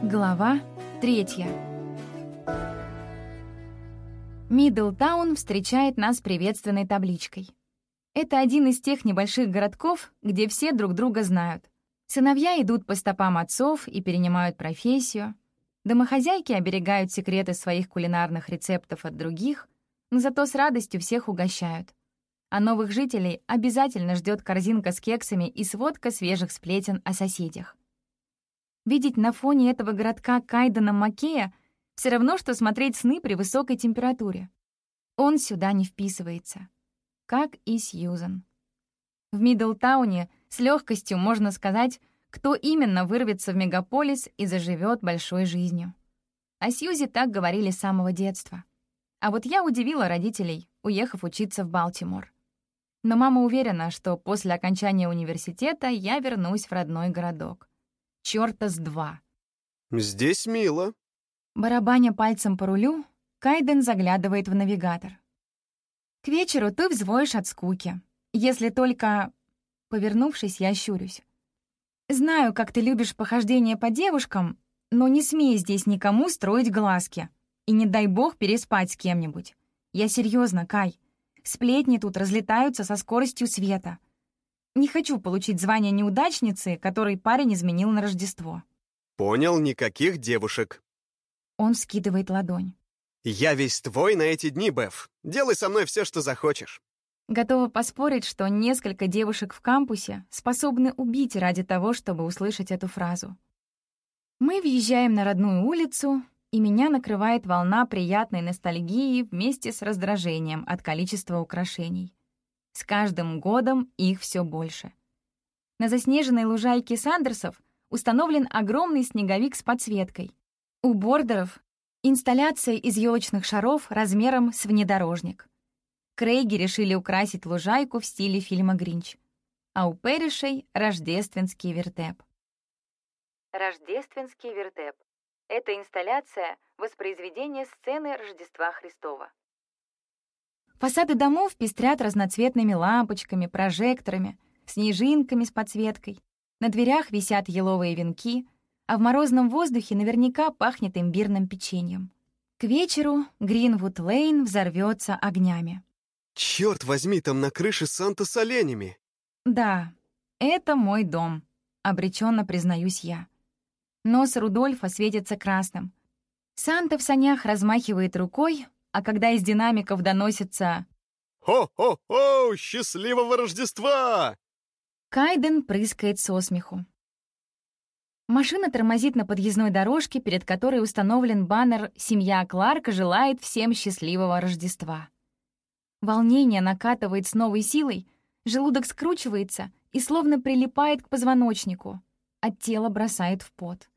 Глава 3. Мидлтаун встречает нас приветственной табличкой. Это один из тех небольших городков, где все друг друга знают. Сыновья идут по стопам отцов и перенимают профессию. Домохозяйки оберегают секреты своих кулинарных рецептов от других, но зато с радостью всех угощают. А новых жителей обязательно ждет корзинка с кексами и сводка свежих сплетен о соседях. Видеть на фоне этого городка Кайдена Маккея все равно, что смотреть сны при высокой температуре. Он сюда не вписывается. Как и Сьюзан. В Мидлтауне с легкостью можно сказать, кто именно вырвется в мегаполис и заживет большой жизнью. О Сьюзи так говорили с самого детства. А вот я удивила родителей, уехав учиться в Балтимор. Но мама уверена, что после окончания университета я вернусь в родной городок. Чёрта с два. Здесь мило. Барабаня пальцем по рулю, Кайден заглядывает в навигатор. К вечеру ты взвоишь от скуки. Если только... Повернувшись, я щурюсь. Знаю, как ты любишь похождения по девушкам, но не смей здесь никому строить глазки. И не дай бог переспать с кем-нибудь. Я серьезно, Кай. Сплетни тут разлетаются со скоростью света. Не хочу получить звание неудачницы, которой парень изменил на Рождество. Понял, никаких девушек. Он вскидывает ладонь. Я весь твой на эти дни, Беф. Делай со мной все, что захочешь. Готова поспорить, что несколько девушек в кампусе способны убить ради того, чтобы услышать эту фразу. Мы въезжаем на родную улицу, и меня накрывает волна приятной ностальгии вместе с раздражением от количества украшений. С каждым годом их все больше. На заснеженной лужайке Сандерсов установлен огромный снеговик с подсветкой. У Бордеров инсталляция из елочных шаров размером с внедорожник. Крейги решили украсить лужайку в стиле фильма «Гринч». А у Перришей — рождественский вертеп. Рождественский вертеп — это инсталляция воспроизведения сцены Рождества Христова. Фасады домов пестрят разноцветными лампочками, прожекторами, снежинками с подсветкой. На дверях висят еловые венки, а в морозном воздухе наверняка пахнет имбирным печеньем. К вечеру Гринвуд-Лейн взорвется огнями. Черт возьми, там на крыше Санта с оленями. Да, это мой дом, обреченно признаюсь я. Нос Рудольфа светится красным. Санта в санях размахивает рукой, а когда из динамиков доносится «Хо-хо-хо! Счастливого Рождества!» Кайден прыскает со смеху. Машина тормозит на подъездной дорожке, перед которой установлен баннер «Семья Кларка желает всем счастливого Рождества». Волнение накатывает с новой силой, желудок скручивается и словно прилипает к позвоночнику, а тело бросает в пот.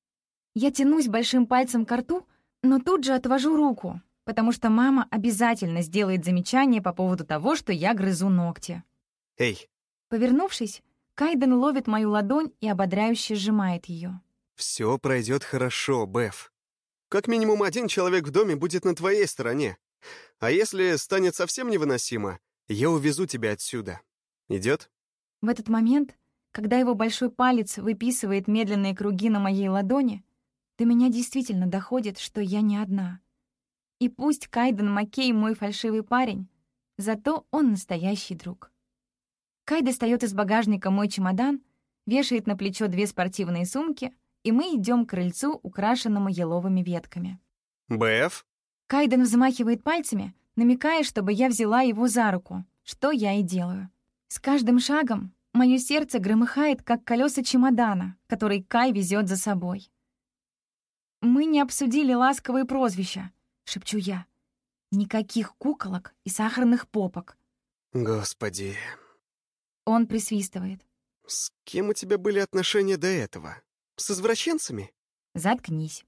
Я тянусь большим пальцем к рту, но тут же отвожу руку, потому что мама обязательно сделает замечание по поводу того, что я грызу ногти. Эй! Повернувшись, Кайден ловит мою ладонь и ободряюще сжимает ее. Все пройдет хорошо, Беф. Как минимум один человек в доме будет на твоей стороне. А если станет совсем невыносимо, я увезу тебя отсюда. Идет? В этот момент, когда его большой палец выписывает медленные круги на моей ладони, до меня действительно доходит, что я не одна. И пусть Кайден Маккей мой фальшивый парень, зато он настоящий друг. Кай достает из багажника мой чемодан, вешает на плечо 2 спортивные сумки, и мы идем к крыльцу, украшенному еловыми ветками. Беф? Кайден взмахивает пальцами, намекая, чтобы я взяла его за руку, что я и делаю. С каждым шагом мое сердце громыхает, как колеса чемодана, который Кай везет за собой. «Мы не обсудили ласковые прозвища», — шепчу я. «Никаких куколок и сахарных попок». Господи. Он присвистывает. С кем у тебя были отношения до этого? С извращенцами? «Заткнись».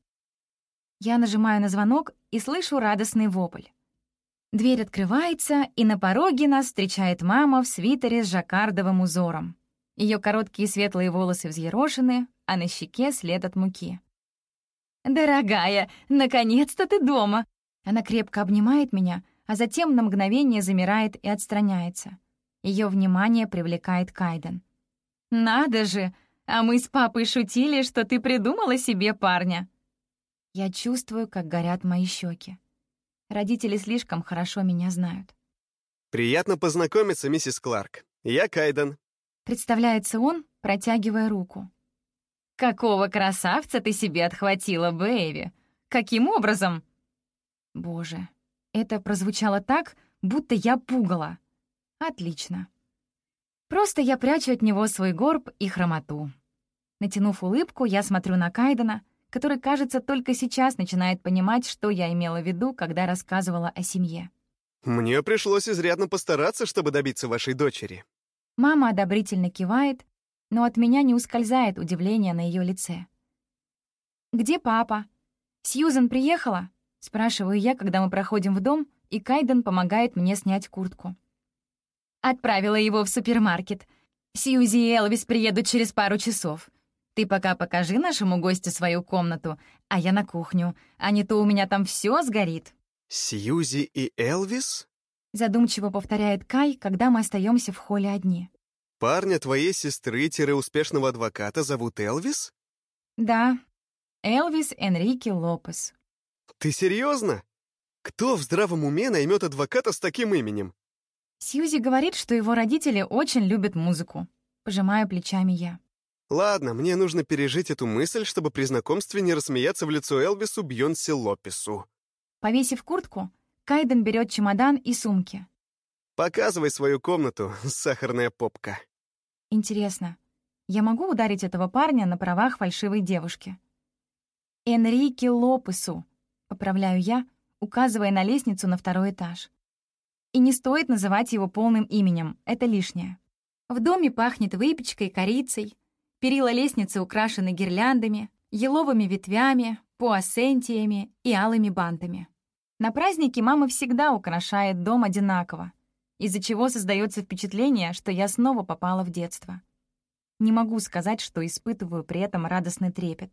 Я нажимаю на звонок и слышу радостный вопль. Дверь открывается, и на пороге нас встречает мама в свитере с жаккардовым узором. Ее короткие светлые волосы взъерошены, а на щеке след от муки. «Дорогая, наконец-то ты дома!» Она крепко обнимает меня, а затем на мгновение замирает и отстраняется. Ее внимание привлекает Кайден. «Надо же! А мы с папой шутили, что ты придумала себе парня». Я чувствую, как горят мои щеки. Родители слишком хорошо меня знают. «Приятно познакомиться, миссис Кларк. Я Кайден». Представляется он, протягивая руку. «Какого красавца ты себе отхватила, Бэйби? Каким образом?» Боже, это прозвучало так, будто я пугала. Отлично. Просто я прячу от него свой горб и хромоту. Натянув улыбку, я смотрю на Кайдена, который, кажется, только сейчас начинает понимать, что я имела в виду, когда рассказывала о семье. «Мне пришлось изрядно постараться, чтобы добиться вашей дочери». Мама одобрительно кивает, но от меня не ускользает удивление на ее лице. «Где папа? Сьюзен приехала?» — спрашиваю я, когда мы проходим в дом, и Кайден помогает мне снять куртку. «Отправила его в супермаркет. Сьюзи и Элвис приедут через пару часов. Ты пока покажи нашему гостю свою комнату, а я на кухню, а не то у меня там все сгорит». «Сьюзи и Элвис? Задумчиво повторяет Кай, когда мы остаемся в холле одни. Парня твоей сестры-успешного адвоката зовут Элвис? Да, Элвис Энрике Лопес. Ты серьезно? Кто в здравом уме наймет адвоката с таким именем? Сьюзи говорит, что его родители очень любят музыку. Пожимаю плечами я. Ладно, мне нужно пережить эту мысль, чтобы при знакомстве не рассмеяться в лицо Элвису Бьонси Лопесу. Повесив куртку, Кайден берет чемодан и сумки. Показывай свою комнату, сахарная попка. Интересно, я могу ударить этого парня на правах фальшивой девушки? Энрике Лопесу, поправляю я, указывая на лестницу на второй этаж. И не стоит называть его полным именем, это лишнее. В доме пахнет выпечкой, корицей, перила лестницы украшены гирляндами, еловыми ветвями, пуассентиями и алыми бантами. На праздники мама всегда украшает дом одинаково, из-за чего создается впечатление, что я снова попала в детство. Не могу сказать, что испытываю при этом радостный трепет.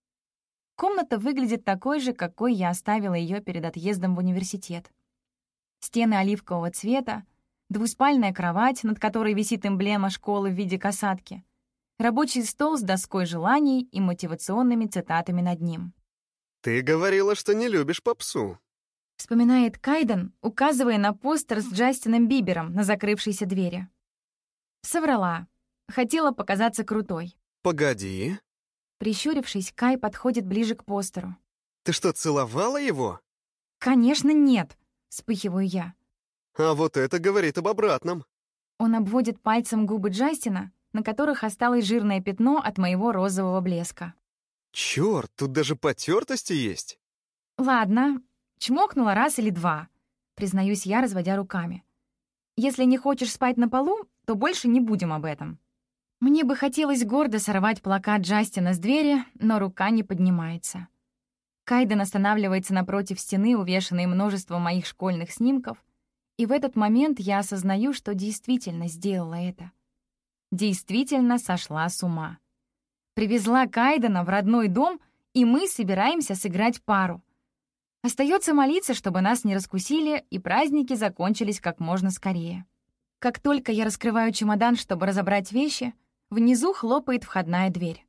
Комната выглядит такой же, какой я оставила ее перед отъездом в университет. Стены оливкового цвета, двуспальная кровать, над которой висит эмблема школы в виде касатки, рабочий стол с доской желаний и мотивационными цитатами над ним. Ты говорила, что не любишь попсу. Вспоминает Кайден, указывая на постер с Джастином Бибером на закрывшейся двери. Соврала. Хотела показаться крутой. Погоди. Прищурившись, Кай подходит ближе к постеру. Ты что, целовала его? «Конечно, нет!» — вспыхиваю я. А вот это говорит об обратном. Он обводит пальцем губы Джастина, на которых осталось жирное пятно от моего розового блеска. Чёрт, тут даже потертости есть. «Ладно, чмокнула раз или два», — признаюсь я, разводя руками. «Если не хочешь спать на полу, то больше не будем об этом». Мне бы хотелось гордо сорвать плакат Джастина с двери, но рука не поднимается. Кайден останавливается напротив стены, увешанной множеством моих школьных снимков, и в этот момент я осознаю, что действительно сделала это. Действительно сошла с ума. Привезла Кайдена в родной дом, и мы собираемся сыграть пару. Остается молиться, чтобы нас не раскусили, и праздники закончились как можно скорее. Как только я раскрываю чемодан, чтобы разобрать вещи, внизу хлопает входная дверь.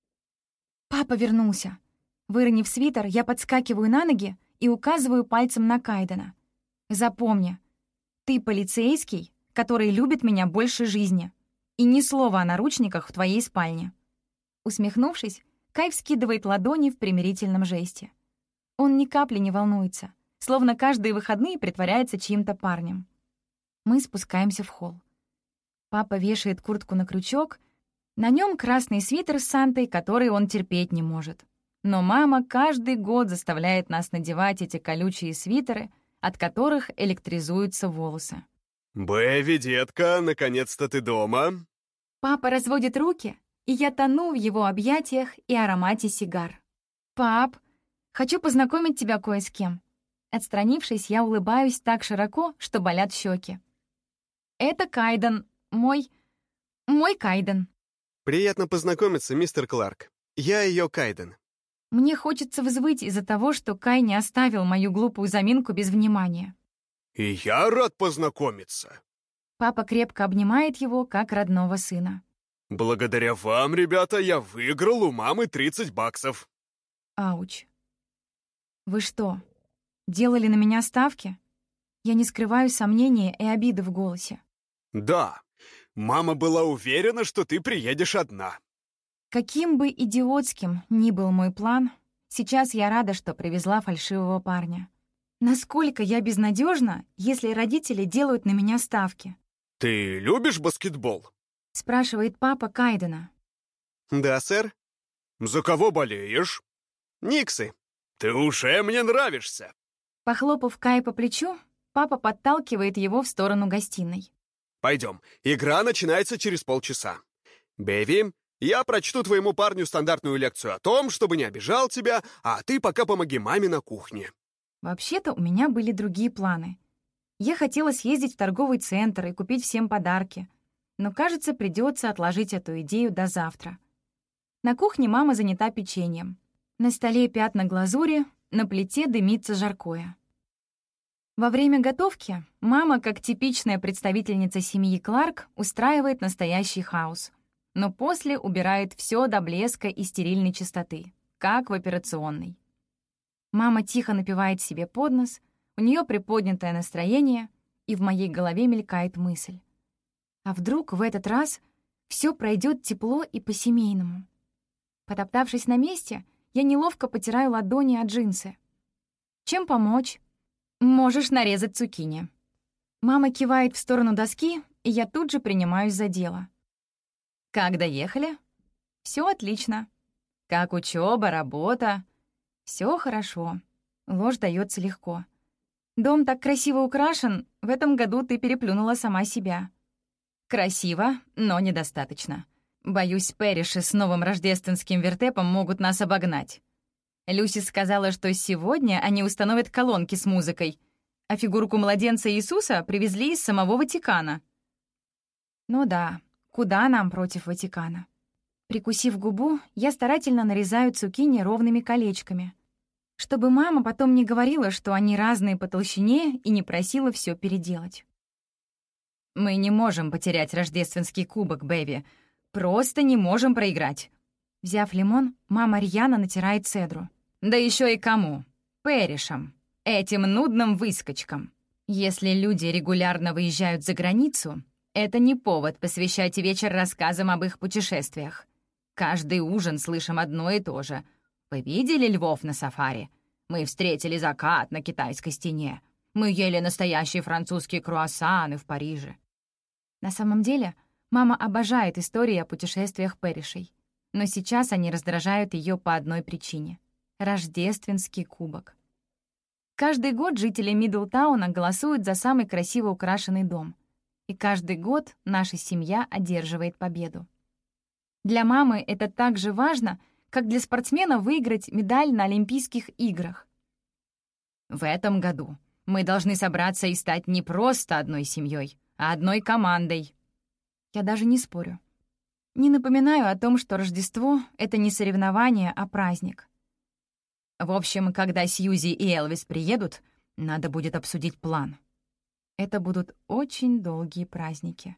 Папа вернулся. Выронив свитер, я подскакиваю на ноги и указываю пальцем на Кайдена. «Запомни, ты полицейский, который любит меня больше жизни. И ни слова о наручниках в твоей спальне». Усмехнувшись, Кай вскидывает ладони в примирительном жесте. Он ни капли не волнуется, словно каждые выходные притворяется чьим-то парнем. Мы спускаемся в холл. Папа вешает куртку на крючок, на нем красный свитер с Сантой, который он терпеть не может. Но мама каждый год заставляет нас надевать эти колючие свитеры, от которых электризуются волосы. «Бэви, детка, наконец-то ты дома!» Папа разводит руки, и я тону в его объятиях и аромате сигар. «Пап, хочу познакомить тебя кое с кем». Отстранившись, я улыбаюсь так широко, что болят щеки. «Это Кайден, мой Кайден». «Приятно познакомиться, мистер Кларк. Я ее Кайден». Мне хочется взвыть из-за того, что Кай не оставил мою глупую заминку без внимания. «И я рад познакомиться». Папа крепко обнимает его, как родного сына. Благодаря вам, ребята, я выиграл у мамы $30. Ауч. Вы что, делали на меня ставки? Я не скрываю сомнения и обиды в голосе. Да, мама была уверена, что ты приедешь одна. Каким бы идиотским ни был мой план, сейчас я рада, что привезла фальшивого парня. Насколько я безнадежна, если родители делают на меня ставки? Ты любишь баскетбол? Спрашивает папа Кайдена. Да, сэр. За кого болеешь? Никсы. Ты уже мне нравишься. Похлопав Кай по плечу, папа подталкивает его в сторону гостиной. Пойдем, игра начинается через полчаса. Бэви, я прочту твоему парню стандартную лекцию о том, чтобы не обижал тебя, а ты пока помоги маме на кухне. Вообще-то у меня были другие планы. Я хотела съездить в торговый центр и купить всем подарки, но, кажется, придется отложить эту идею до завтра. На кухне мама занята печеньем. На столе пятна глазури, на плите дымится жаркое. Во время готовки мама, как типичная представительница семьи Кларк, устраивает настоящий хаос, но после убирает все до блеска и стерильной чистоты, как в операционной. Мама тихо напевает себе под нос, у нее приподнятое настроение, и в моей голове мелькает мысль. А вдруг в этот раз все пройдет тепло и по-семейному? Потоптавшись на месте, я неловко потираю ладони от джинсы. Чем помочь? Можешь нарезать цукини. Мама кивает в сторону доски, и я тут же принимаюсь за дело. Как доехали? Все отлично. Как учеба, работа? Все хорошо. Ложь дается легко. Дом так красиво украшен, в этом году ты переплюнула сама себя. Красиво, но недостаточно. Боюсь, Пэриши с новым рождественским вертепом могут нас обогнать. Люси сказала, что сегодня они установят колонки с музыкой, а фигурку младенца Иисуса привезли из самого Ватикана. Ну да, куда нам против Ватикана? Прикусив губу, я старательно нарезаю цукини ровными колечками, чтобы мама потом не говорила, что они разные по толщине и не просила все переделать. Мы не можем потерять рождественский кубок, Бэби. Просто не можем проиграть. Взяв лимон, мама рьяно натирает цедру. Да еще и кому? Пэришам. Этим нудным выскочкам. Если люди регулярно выезжают за границу, это не повод посвящать вечер рассказам об их путешествиях. Каждый ужин слышим одно и то же. Вы видели львов на сафари? Мы встретили закат на Китайской стене. Мы ели настоящие французские круассаны в Париже. На самом деле, мама обожает истории о путешествиях Пэришей. Но сейчас они раздражают ее по одной причине — рождественский кубок. Каждый год жители Мидлтауна голосуют за самый красиво украшенный дом. И каждый год наша семья одерживает победу. Для мамы это так же важно, как для спортсмена выиграть медаль на Олимпийских играх. В этом году мы должны собраться и стать не просто одной семьей, а одной командой. Я даже не спорю. Не напоминаю о том, что Рождество — это не соревнование, а праздник. В общем, когда Сьюзи и Элвис приедут, надо будет обсудить план. Это будут очень долгие праздники.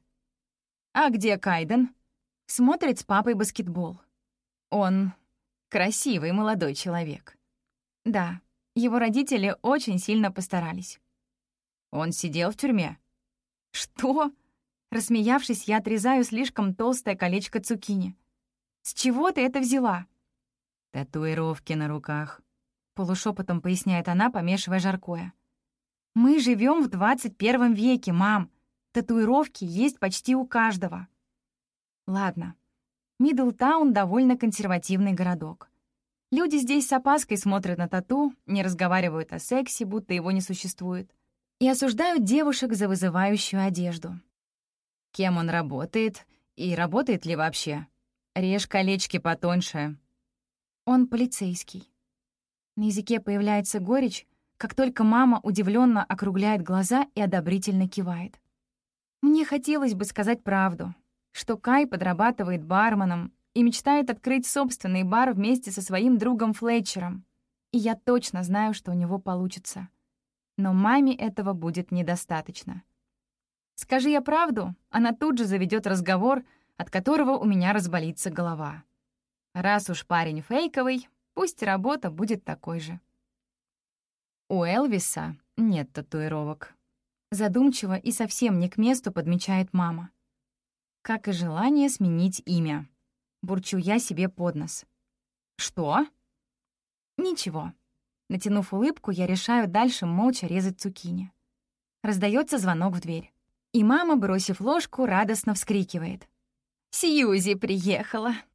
А где Кайден? Смотрит с папой баскетбол. Он красивый молодой человек. Да, его родители очень сильно постарались. Он сидел в тюрьме. Что? Рассмеявшись, я отрезаю слишком толстое колечко цукини. С чего ты это взяла? Татуировки на руках. Полушепотом поясняет она, помешивая жаркое. Мы живем в 21 веке, мам. Татуировки есть почти у каждого. Ладно. Мидлтаун — довольно консервативный городок. Люди здесь с опаской смотрят на тату, не разговаривают о сексе, будто его не существует, и осуждают девушек за вызывающую одежду. Кем он работает и работает ли вообще? Режь колечки потоньше. Он полицейский. На языке появляется горечь, как только мама удивленно округляет глаза и одобрительно кивает. Мне хотелось бы сказать правду, что Кай подрабатывает барменом и мечтает открыть собственный бар вместе со своим другом Флетчером. И я точно знаю, что у него получится. Но маме этого будет недостаточно. Скажи я правду, она тут же заведет разговор, от которого у меня разболится голова. Раз уж парень фейковый, пусть работа будет такой же. У Элвиса нет татуировок. Задумчиво и совсем не к месту подмечает мама. Как и желание сменить имя. Бурчу я себе под нос. Что? Ничего. Натянув улыбку, я решаю дальше молча резать цукини. Раздается звонок в дверь. И мама, бросив ложку, радостно вскрикивает. «Сьюзи приехала!»